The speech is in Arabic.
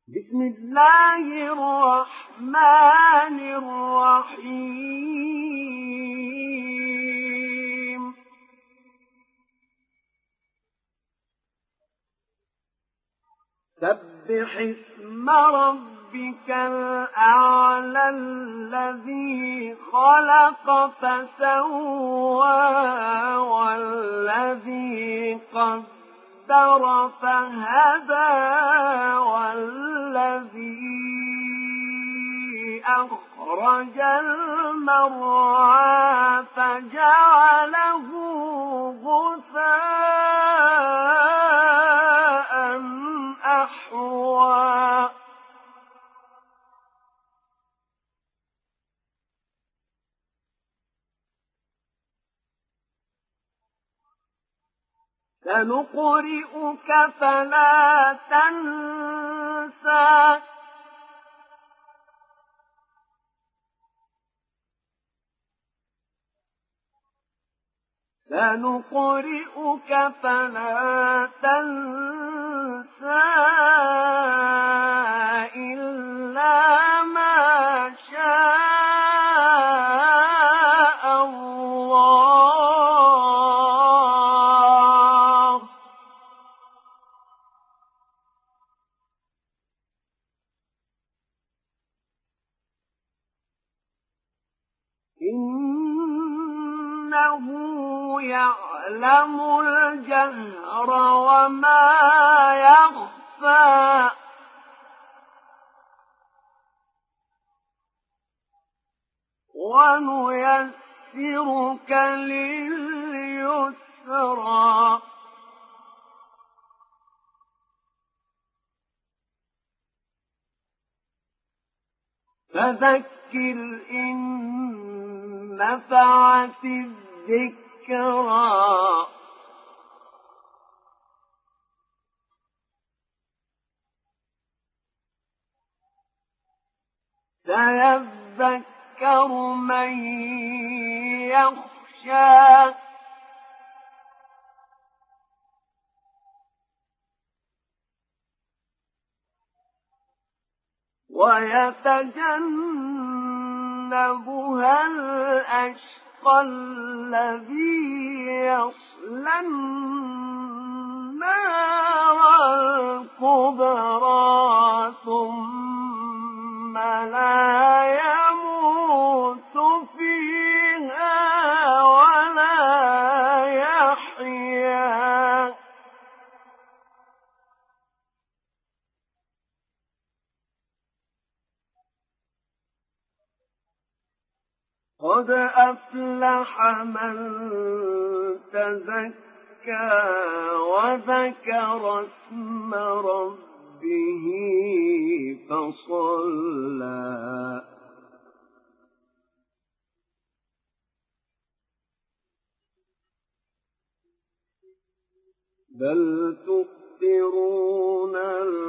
بسم الله الرحمن الرحيم سبح اسم ربك الأعلى الذي خلق فسوى والذي قدر فهدى والذي أخرج المرعى فجعله غثاء أحوى سنقرئك فلا تنسى إلا ما شاء الله إنه يعلم الجهر وما يخفى ونيسرك لليسرى فذكر إن نفعت الذكرى سيذكر من يخشى ويتجنبها الأشقى الذي يصلى النار الكبرى ثم لا يموت فيها ولا يحيا قد أفلح من تزكى وذكر اسم ربه فصلى بل تؤثرون